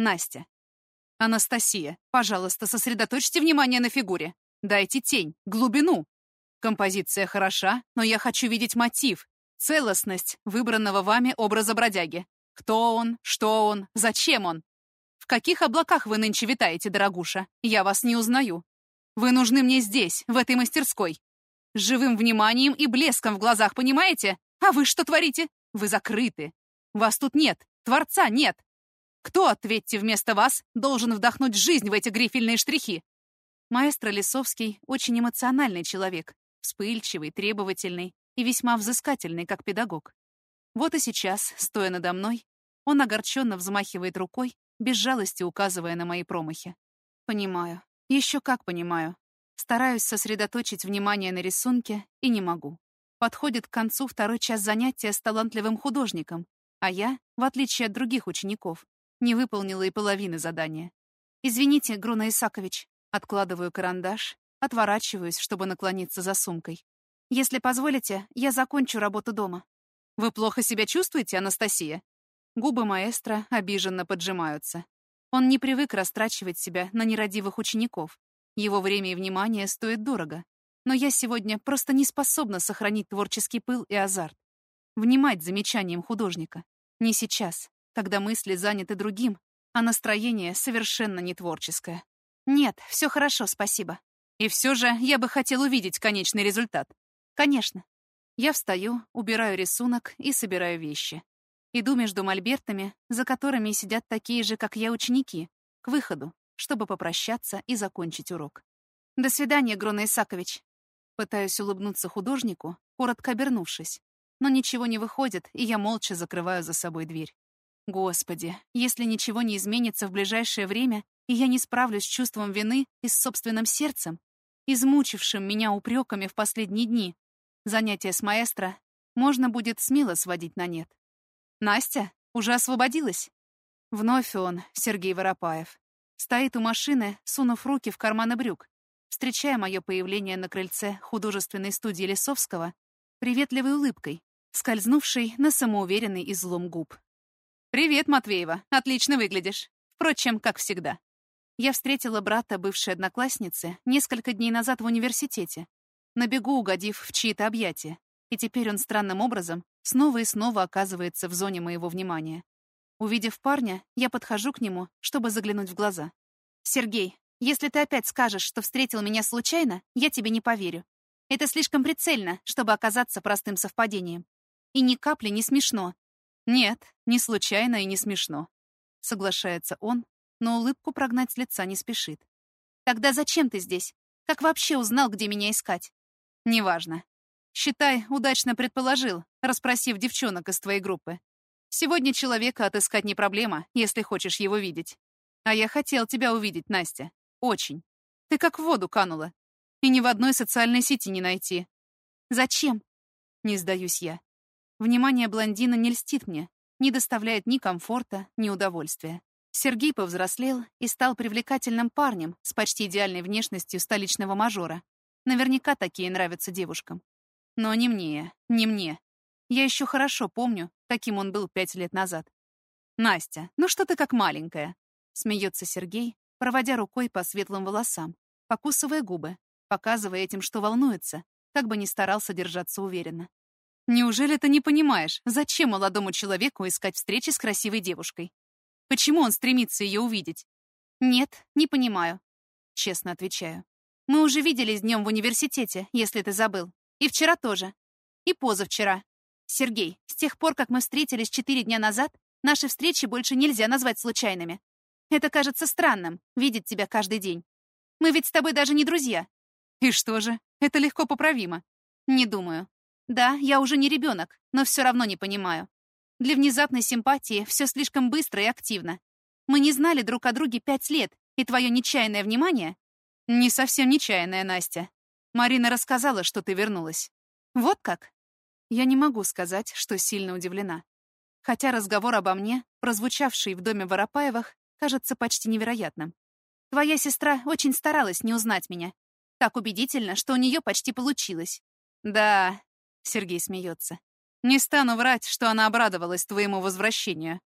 Настя. Анастасия, пожалуйста, сосредоточьте внимание на фигуре. Дайте тень, глубину. Композиция хороша, но я хочу видеть мотив, целостность выбранного вами образа бродяги. Кто он, что он, зачем он? В каких облаках вы нынче витаете, дорогуша? Я вас не узнаю. Вы нужны мне здесь, в этой мастерской. С живым вниманием и блеском в глазах, понимаете? А вы что творите? Вы закрыты. Вас тут нет, Творца нет. Кто, ответьте, вместо вас должен вдохнуть жизнь в эти грифельные штрихи? Маэстро Лисовский очень эмоциональный человек, вспыльчивый, требовательный и весьма взыскательный, как педагог. Вот и сейчас, стоя надо мной, он огорченно взмахивает рукой, без жалости указывая на мои промахи. Понимаю. Еще как понимаю. Стараюсь сосредоточить внимание на рисунке и не могу. Подходит к концу второй час занятия с талантливым художником, а я, в отличие от других учеников, не выполнила и половины задания. «Извините, Груна Исакович». Откладываю карандаш, отворачиваюсь, чтобы наклониться за сумкой. «Если позволите, я закончу работу дома». «Вы плохо себя чувствуете, Анастасия?» Губы маэстро обиженно поджимаются. Он не привык растрачивать себя на нерадивых учеников. Его время и внимание стоят дорого. Но я сегодня просто не способна сохранить творческий пыл и азарт. Внимать замечаниям художника. Не сейчас, когда мысли заняты другим, а настроение совершенно не творческое. «Нет, все хорошо, спасибо». «И все же я бы хотел увидеть конечный результат». «Конечно». Я встаю, убираю рисунок и собираю вещи. Иду между мольбертами, за которыми сидят такие же, как я, ученики, к выходу, чтобы попрощаться и закончить урок. «До свидания, Груна Исакович». Пытаюсь улыбнуться художнику, коротко обернувшись. Но ничего не выходит, и я молча закрываю за собой дверь. Господи, если ничего не изменится в ближайшее время, и я не справлюсь с чувством вины и с собственным сердцем, измучившим меня упреками в последние дни, занятие с маэстро можно будет смело сводить на нет. «Настя, уже освободилась?» Вновь он, Сергей Воропаев. Стоит у машины, сунув руки в карманы брюк, встречая мое появление на крыльце художественной студии Лисовского приветливой улыбкой, скользнувшей на самоуверенный излом губ. «Привет, Матвеева, отлично выглядишь. Впрочем, как всегда». Я встретила брата бывшей одноклассницы несколько дней назад в университете, на бегу угодив в чьи-то объятия, и теперь он странным образом снова и снова оказывается в зоне моего внимания. Увидев парня, я подхожу к нему, чтобы заглянуть в глаза. «Сергей, если ты опять скажешь, что встретил меня случайно, я тебе не поверю. Это слишком прицельно, чтобы оказаться простым совпадением. И ни капли не смешно». «Нет, не случайно и не смешно», — соглашается он, но улыбку прогнать с лица не спешит. «Тогда зачем ты здесь? Как вообще узнал, где меня искать?» «Неважно. Считай, удачно предположил, расспросив девчонок из твоей группы. Сегодня человека отыскать не проблема, если хочешь его видеть. А я хотел тебя увидеть, Настя. Очень. Ты как в воду канула. И ни в одной социальной сети не найти». «Зачем?» Не сдаюсь я. Внимание блондина не льстит мне, не доставляет ни комфорта, ни удовольствия. Сергей повзрослел и стал привлекательным парнем с почти идеальной внешностью столичного мажора. Наверняка такие нравятся девушкам. Но не мне, не мне. Я еще хорошо помню, каким он был 5 лет назад. «Настя, ну что ты как маленькая?» — смеется Сергей, проводя рукой по светлым волосам, покусывая губы, показывая этим, что волнуется, как бы ни старался держаться уверенно. «Неужели ты не понимаешь, зачем молодому человеку искать встречи с красивой девушкой? Почему он стремится ее увидеть?» «Нет, не понимаю», — честно отвечаю. «Мы уже виделись днем в университете, если ты забыл. И вчера тоже. И позавчера. Сергей, с тех пор, как мы встретились 4 дня назад, наши встречи больше нельзя назвать случайными. Это кажется странным, видеть тебя каждый день. Мы ведь с тобой даже не друзья». «И что же? Это легко поправимо». «Не думаю. Да, я уже не ребенок, но все равно не понимаю. Для внезапной симпатии все слишком быстро и активно. Мы не знали друг о друге 5 лет, и твое нечаянное внимание...» «Не совсем нечаянное, Настя. Марина рассказала, что ты вернулась». «Вот как?» Я не могу сказать, что сильно удивлена. Хотя разговор обо мне, прозвучавший в доме Воропаевых, кажется почти невероятным. Твоя сестра очень старалась не узнать меня. Так убедительно, что у нее почти получилось. «Да», — Сергей смеется. «Не стану врать, что она обрадовалась твоему возвращению.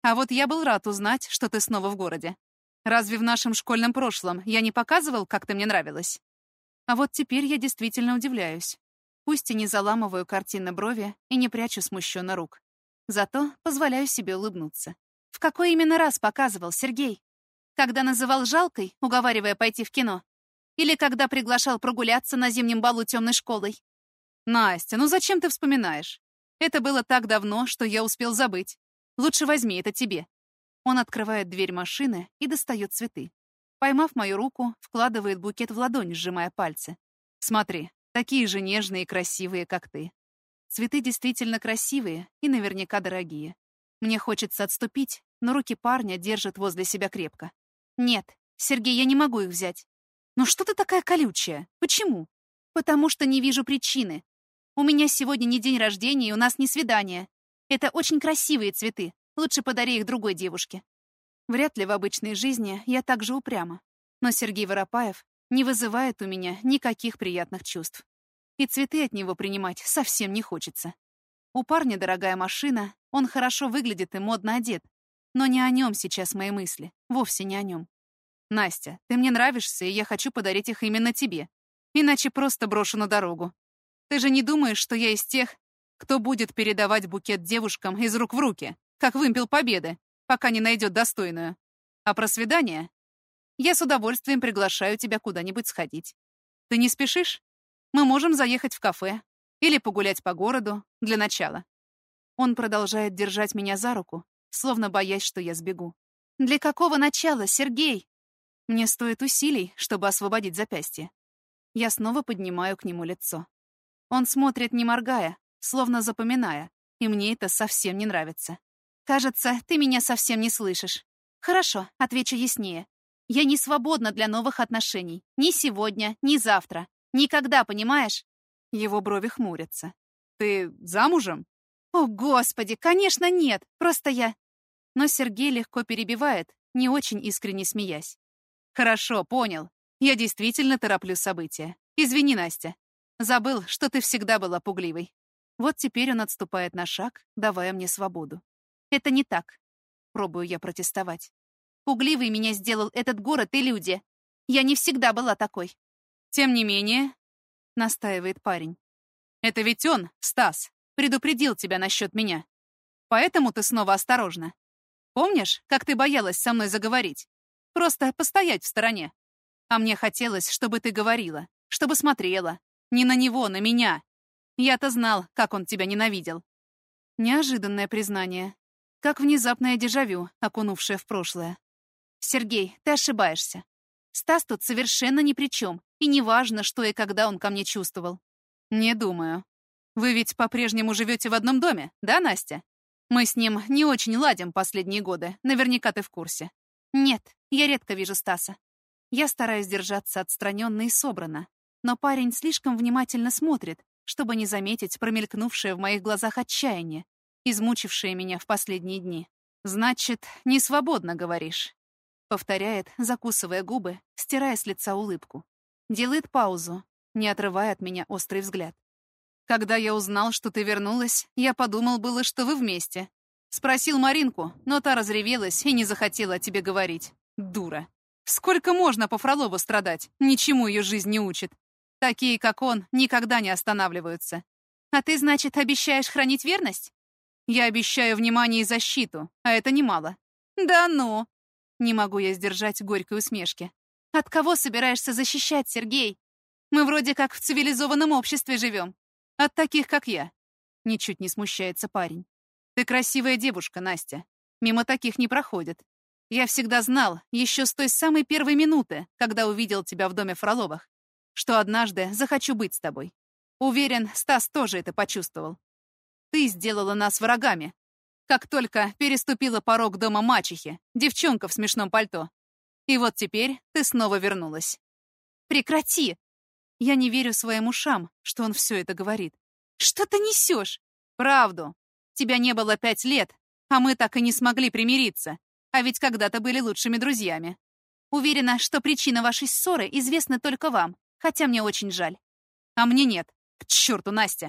А вот я был рад узнать, что ты снова в городе. Разве в нашем школьном прошлом я не показывал, как ты мне нравилась? А вот теперь я действительно удивляюсь. Пусть и не заламываю картинно брови и не прячу смущенно рук. Зато позволяю себе улыбнуться. В какой именно раз показывал, Сергей? Когда называл жалкой, уговаривая пойти в кино? Или когда приглашал прогуляться на зимнем балу темной школой? Настя, ну зачем ты вспоминаешь? Это было так давно, что я успел забыть. Лучше возьми, это тебе. Он открывает дверь машины и достает цветы. Поймав мою руку, вкладывает букет в ладонь, сжимая пальцы. Смотри, такие же нежные и красивые, как ты. Цветы действительно красивые и наверняка дорогие. Мне хочется отступить, но руки парня держат возле себя крепко. Нет, Сергей, я не могу их взять. Ну что ты такая колючая? Почему? Потому что не вижу причины. У меня сегодня не день рождения, и у нас не свидание. Это очень красивые цветы. Лучше подари их другой девушке. Вряд ли в обычной жизни я так же упряма. Но Сергей Воропаев не вызывает у меня никаких приятных чувств. И цветы от него принимать совсем не хочется. У парня дорогая машина, он хорошо выглядит и модно одет. Но не о нем сейчас мои мысли, вовсе не о нем. Настя, ты мне нравишься, и я хочу подарить их именно тебе. Иначе просто брошу на дорогу. Ты же не думаешь, что я из тех, кто будет передавать букет девушкам из рук в руки, как вымпел победы, пока не найдет достойную. А про свидание? Я с удовольствием приглашаю тебя куда-нибудь сходить. Ты не спешишь? Мы можем заехать в кафе или погулять по городу для начала. Он продолжает держать меня за руку, словно боясь, что я сбегу. Для какого начала, Сергей? Мне стоит усилий, чтобы освободить запястье. Я снова поднимаю к нему лицо. Он смотрит, не моргая, словно запоминая, и мне это совсем не нравится. Кажется, ты меня совсем не слышишь. Хорошо, отвечу яснее. Я не свободна для новых отношений. Ни сегодня, ни завтра. Никогда, понимаешь? Его брови хмурятся. Ты замужем? О, Господи, конечно, нет. Просто я... Но Сергей легко перебивает, не очень искренне смеясь. Хорошо, понял. Я действительно тороплю события. Извини, Настя. Забыл, что ты всегда была пугливой. Вот теперь он отступает на шаг, давая мне свободу. Это не так. Пробую я протестовать. Пугливый меня сделал этот город и люди. Я не всегда была такой. Тем не менее, настаивает парень. Это ведь он, Стас, предупредил тебя насчет меня. Поэтому ты снова осторожна. Помнишь, как ты боялась со мной заговорить? Просто постоять в стороне. А мне хотелось, чтобы ты говорила, чтобы смотрела. Не на него, на меня. Я-то знал, как он тебя ненавидел. Неожиданное признание. Как внезапное дежавю, окунувшее в прошлое. Сергей, ты ошибаешься. Стас тут совершенно ни при чем. И не важно, что и когда он ко мне чувствовал. Не думаю. Вы ведь по-прежнему живете в одном доме, да, Настя? Мы с ним не очень ладим последние годы. Наверняка ты в курсе. Нет, я редко вижу Стаса. Я стараюсь держаться отстраненно и собранно. Но парень слишком внимательно смотрит, чтобы не заметить промелькнувшее в моих глазах отчаяние, измучившее меня в последние дни. «Значит, не свободно, говоришь?» Повторяет, закусывая губы, стирая с лица улыбку. Делает паузу, не отрывая от меня острый взгляд. «Когда я узнал, что ты вернулась, я подумал было, что вы вместе. Спросил Маринку, но та разревелась и не захотела о тебе говорить. Дура. Сколько можно по Фролову страдать? Ничему ее жизнь не учит. Такие, как он, никогда не останавливаются. А ты, значит, обещаешь хранить верность? Я обещаю внимание и защиту, а это немало. Да ну! Не могу я сдержать горькой усмешки. От кого собираешься защищать, Сергей? Мы вроде как в цивилизованном обществе живем. От таких, как я. Ничуть не смущается парень. Ты красивая девушка, Настя. Мимо таких не проходит. Я всегда знал, еще с той самой первой минуты, когда увидел тебя в доме Фроловых, что однажды захочу быть с тобой. Уверен, Стас тоже это почувствовал. Ты сделала нас врагами. Как только переступила порог дома мачехи, девчонка в смешном пальто. И вот теперь ты снова вернулась. Прекрати! Я не верю своим ушам, что он все это говорит. Что ты несешь? Правду. Тебя не было 5 лет, а мы так и не смогли примириться. А ведь когда-то были лучшими друзьями. Уверена, что причина вашей ссоры известна только вам, хотя мне очень жаль. А мне нет. К черту, Настя.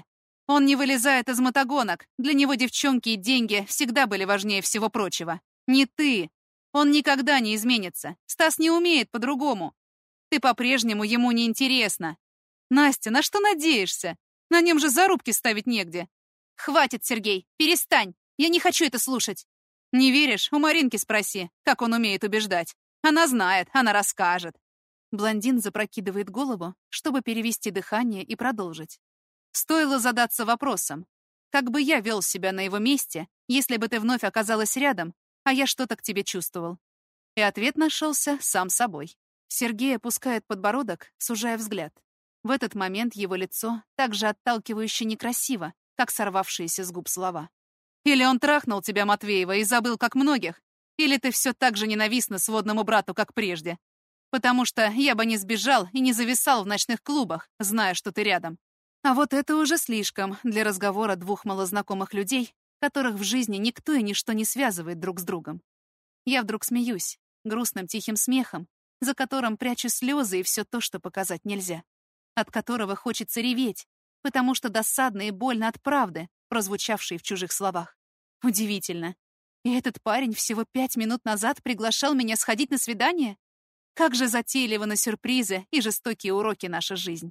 Он не вылезает из мотогонок. Для него девчонки и деньги всегда были важнее всего прочего. Не ты. Он никогда не изменится. Стас не умеет по-другому. Ты по-прежнему ему не интересна. Настя, на что надеешься? На нем же зарубки ставить негде. Хватит, Сергей, перестань. Я не хочу это слушать. Не веришь? У Маринки спроси, как он умеет убеждать. Она знает, она расскажет. Блондин запрокидывает голову, чтобы перевести дыхание и продолжить. Стоило задаться вопросом, как бы я вел себя на его месте, если бы ты вновь оказалась рядом, а я что-то к тебе чувствовал. И ответ нашелся сам собой. Сергей опускает подбородок, сужая взгляд. В этот момент его лицо так же отталкивающе некрасиво, как сорвавшиеся с губ слова. Или он трахнул тебя, Матвеева, и забыл, как многих, или ты все так же ненавистна сводному брату, как прежде. Потому что я бы не сбежал и не зависал в ночных клубах, зная, что ты рядом. А вот это уже слишком для разговора двух малознакомых людей, которых в жизни никто и ничто не связывает друг с другом. Я вдруг смеюсь, грустным тихим смехом, за которым прячу слезы и все то, что показать нельзя, от которого хочется реветь, потому что досадно и больно от правды, прозвучавшей в чужих словах. Удивительно. И этот парень всего 5 минут назад приглашал меня сходить на свидание? Как же затейливы на сюрпризы и жестокие уроки наша жизнь.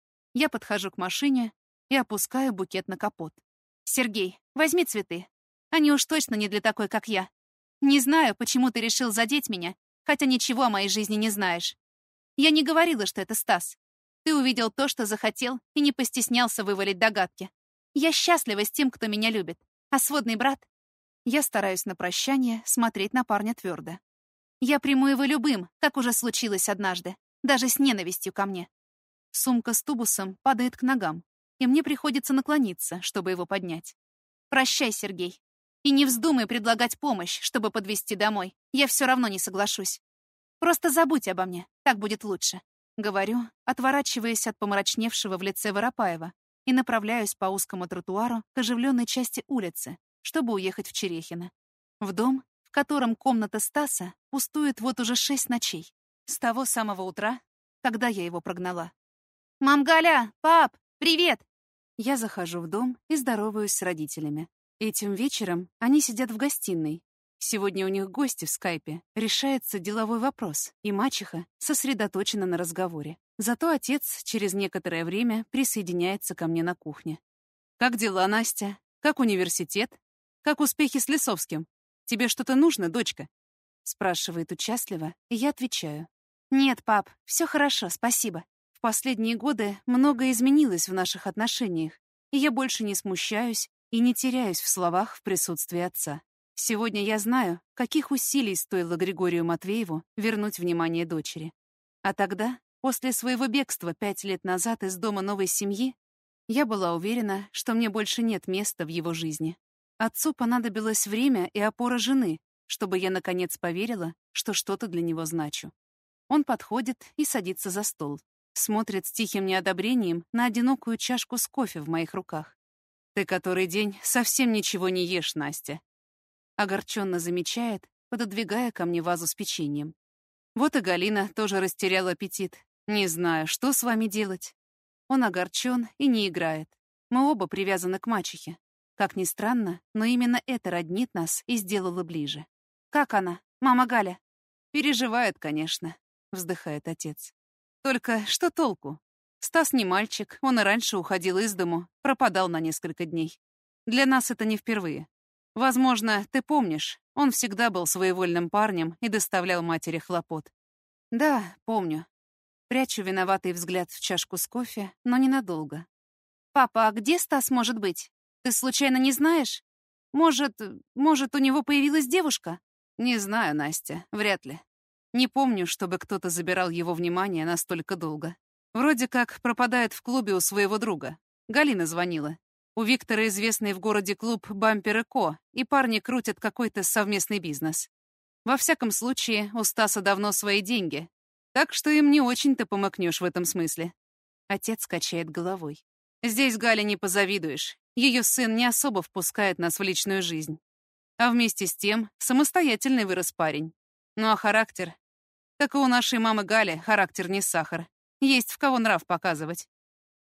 Я подхожу к машине и опускаю букет на капот. «Сергей, возьми цветы. Они уж точно не для такой, как я. Не знаю, почему ты решил задеть меня, хотя ничего о моей жизни не знаешь. Я не говорила, что это Стас. Ты увидел то, что захотел, и не постеснялся вывалить догадки. Я счастлива с тем, кто меня любит. А сводный брат? Я стараюсь на прощание смотреть на парня твердо. Я приму его любым, как уже случилось однажды, даже с ненавистью ко мне. Сумка с тубусом падает к ногам, и мне приходится наклониться, чтобы его поднять. Прощай, Сергей. И не вздумай предлагать помощь, чтобы подвезти домой. Я все равно не соглашусь. Просто забудь обо мне, так будет лучше. Говорю, отворачиваясь от помрачневшего в лице Воропаева, и направляюсь по узкому тротуару к оживленной части улицы, чтобы уехать в Черехино. В дом, в котором комната Стаса пустует вот уже 6 ночей. С того самого утра, когда я его прогнала. «Мам Галя! Пап! Привет!» Я захожу в дом и здороваюсь с родителями. Этим вечером они сидят в гостиной. Сегодня у них гости в скайпе. Решается деловой вопрос, и мачеха сосредоточена на разговоре. Зато отец через некоторое время присоединяется ко мне на кухне. «Как дела, Настя? Как университет? Как успехи с Лисовским? Тебе что-то нужно, дочка?» Спрашивает участливо, и я отвечаю. «Нет, пап, все хорошо, спасибо. В последние годы многое изменилось в наших отношениях, и я больше не смущаюсь и не теряюсь в словах в присутствии отца. Сегодня я знаю, каких усилий стоило Григорию Матвееву вернуть внимание дочери. А тогда, после своего бегства 5 лет назад из дома новой семьи, я была уверена, что мне больше нет места в его жизни. Отцу понадобилось время и опора жены, чтобы я наконец поверила, что что-то для него значу. Он подходит и садится за стол, смотрит с тихим неодобрением на одинокую чашку с кофе в моих руках. «Ты который день совсем ничего не ешь, Настя», — огорченно замечает, пододвигая ко мне вазу с печеньем. Вот и Галина тоже растеряла аппетит. Не знаю, что с вами делать. Он огорчен и не играет. Мы оба привязаны к мачехе. Как ни странно, но именно это роднит нас и сделало ближе. «Как она, мама Галя?» «Переживает, конечно», — вздыхает отец. «Только что толку? Стас не мальчик, он и раньше уходил из дому, пропадал на несколько дней. Для нас это не впервые. Возможно, ты помнишь, он всегда был своевольным парнем и доставлял матери хлопот». «Да, помню». Прячу виноватый взгляд в чашку с кофе, но ненадолго. «Папа, а где Стас может быть? Ты случайно не знаешь? Может, у него появилась девушка?» «Не знаю, Настя, вряд ли. Не помню, чтобы кто-то забирал его внимание настолько долго. Вроде как пропадает в клубе у своего друга. Галина звонила. У Виктора известный в городе клуб «Бампер & Ко», и парни крутят какой-то совместный бизнес. Во всяком случае, у Стаса давно свои деньги, так что им не очень-то помыкнешь в этом смысле». Отец качает головой. «Здесь Гале не позавидуешь. Ее сын не особо впускает нас в личную жизнь. А вместе с тем самостоятельный вырос парень. Ну а характер? Так и у нашей мамы Гали характер не сахар. Есть в кого нрав показывать».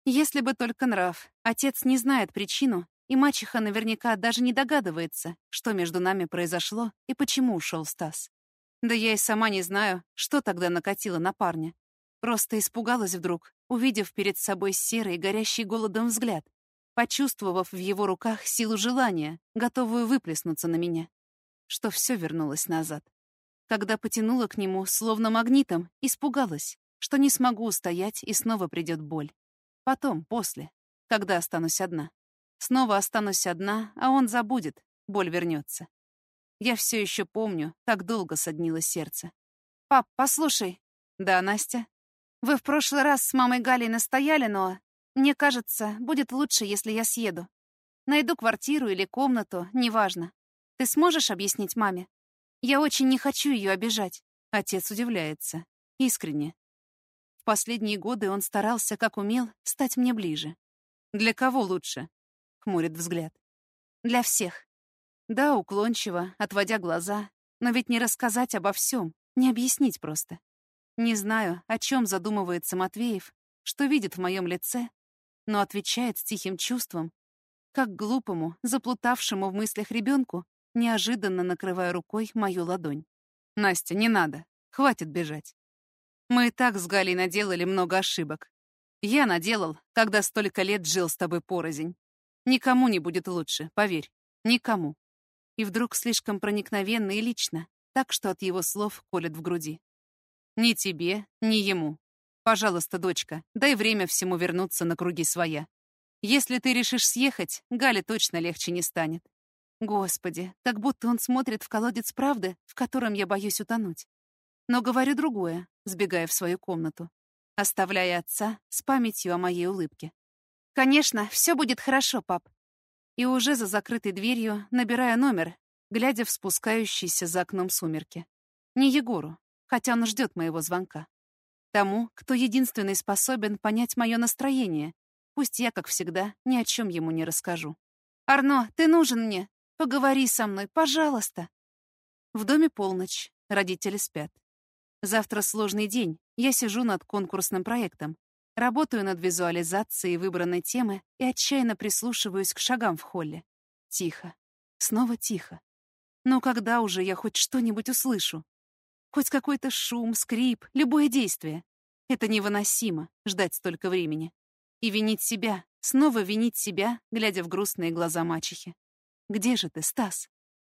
Если бы только нрав. Отец не знает причину, и мачеха наверняка даже не догадывается, что между нами произошло и почему ушел Стас. Да я и сама не знаю, что тогда накатило на парня. Просто испугалась вдруг, увидев перед собой серый, горящий голодом взгляд, почувствовав в его руках силу желания, готовую выплеснуться на меня, что все вернулось назад. Когда потянула к нему, словно магнитом, испугалась, что не смогу устоять и снова придет боль. Потом, после, когда останусь одна. Снова останусь одна, а он забудет, боль вернется. Я все еще помню, как долго соднило сердце. «Пап, послушай». «Да, Настя?» «Вы в прошлый раз с мамой Галей настояли, но, мне кажется, будет лучше, если я съеду. Найду квартиру или комнату, неважно. Ты сможешь объяснить маме? Я очень не хочу ее обижать». Отец удивляется. Искренне. В последние годы он старался, как умел, стать мне ближе. «Для кого лучше?» — хмурит взгляд. «Для всех». Да, уклончиво, отводя глаза, но ведь не рассказать обо всем, не объяснить просто. Не знаю, о чем задумывается Матвеев, что видит в моем лице, но отвечает с тихим чувством, как глупому, заплутавшему в мыслях ребенку, неожиданно накрывая рукой мою ладонь. «Настя, не надо. Хватит бежать. Мы и так с Галей наделали много ошибок. Я наделал, когда столько лет жил с тобой порознь. Никому не будет лучше, поверь. Никому». И вдруг слишком проникновенно и лично, так что от его слов колет в груди. «Ни тебе, ни ему. Пожалуйста, дочка, дай время всему вернуться на круги своя. Если ты решишь съехать, Гале точно легче не станет». Господи, как будто он смотрит в колодец правды, в котором я боюсь утонуть. Но говорю другое, сбегая в свою комнату, оставляя отца с памятью о моей улыбке. «Конечно, все будет хорошо, пап». И уже за закрытой дверью набираю номер, глядя в спускающиеся за окном сумерки. Не Егору, хотя он ждет моего звонка. Тому, кто единственный способен понять мое настроение, пусть я, как всегда, ни о чем ему не расскажу. «Арно, ты нужен мне. Поговори со мной, пожалуйста». В доме полночь, родители спят. Завтра сложный день, я сижу над конкурсным проектом. Работаю над визуализацией выбранной темы и отчаянно прислушиваюсь к шагам в холле. Тихо. Снова тихо. Но когда уже я хоть что-нибудь услышу? Хоть какой-то шум, скрип, любое действие. Это невыносимо, ждать столько времени. И винить себя, снова винить себя, глядя в грустные глаза мачехи. «Где же ты, Стас?»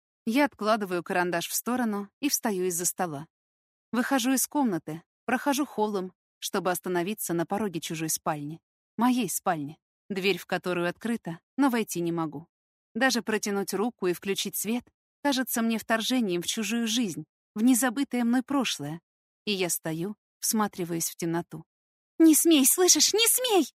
Я откладываю карандаш в сторону и встаю из-за стола. Выхожу из комнаты, прохожу холлом, чтобы остановиться на пороге чужой спальни. Моей спальни, дверь в которую открыта, но войти не могу. Даже протянуть руку и включить свет кажется мне вторжением в чужую жизнь, в незабытое мной прошлое. И я стою, всматриваясь в темноту. «Не смей, слышишь, не смей!»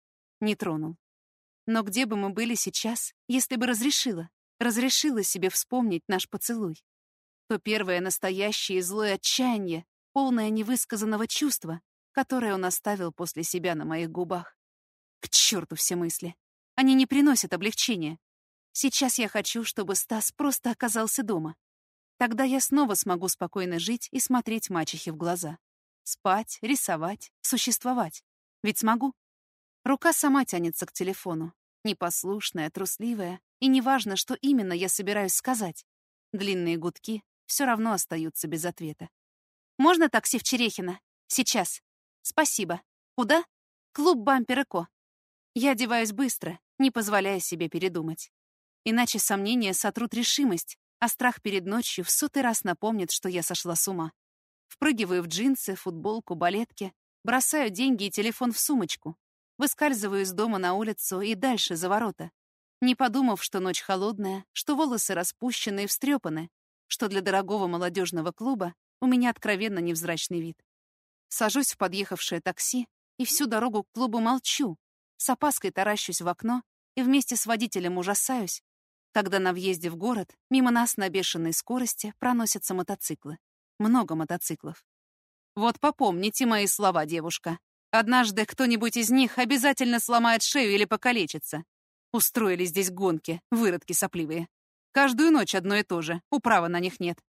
Не тронул. Но где бы мы были сейчас, если бы разрешила себе вспомнить наш поцелуй? То первое настоящее и злое отчаяние, полное невысказанного чувства, которое он оставил после себя на моих губах. К черту все мысли. Они не приносят облегчения. Сейчас я хочу, чтобы Стас просто оказался дома. Тогда я снова смогу спокойно жить и смотреть мачехе в глаза. Спать, рисовать, существовать. Ведь смогу. Рука сама тянется к телефону. Непослушная, трусливая. И неважно, что именно я собираюсь сказать. Длинные гудки все равно остаются без ответа. «Можно такси в Черехино? Сейчас. Спасибо. Куда? Клуб «Бампер и Ко». Я одеваюсь быстро, не позволяя себе передумать. Иначе сомнения сотрут решимость, а страх перед ночью в сотый раз напомнит, что я сошла с ума. Впрыгиваю в джинсы, футболку, балетки, бросаю деньги и телефон в сумочку, выскальзываю из дома на улицу и дальше за ворота, не подумав, что ночь холодная, что волосы распущены и встрепаны, что для дорогого молодежного клуба у меня откровенно невзрачный вид. Сажусь в подъехавшее такси и всю дорогу к клубу молчу, с опаской таращусь в окно и вместе с водителем ужасаюсь, когда на въезде в город мимо нас на бешеной скорости проносятся мотоциклы. Много мотоциклов. Вот попомните мои слова, девушка. Однажды кто-нибудь из них обязательно сломает шею или покалечится. Устроили здесь гонки, выродки сопливые. Каждую ночь одно и то же, управы на них нет.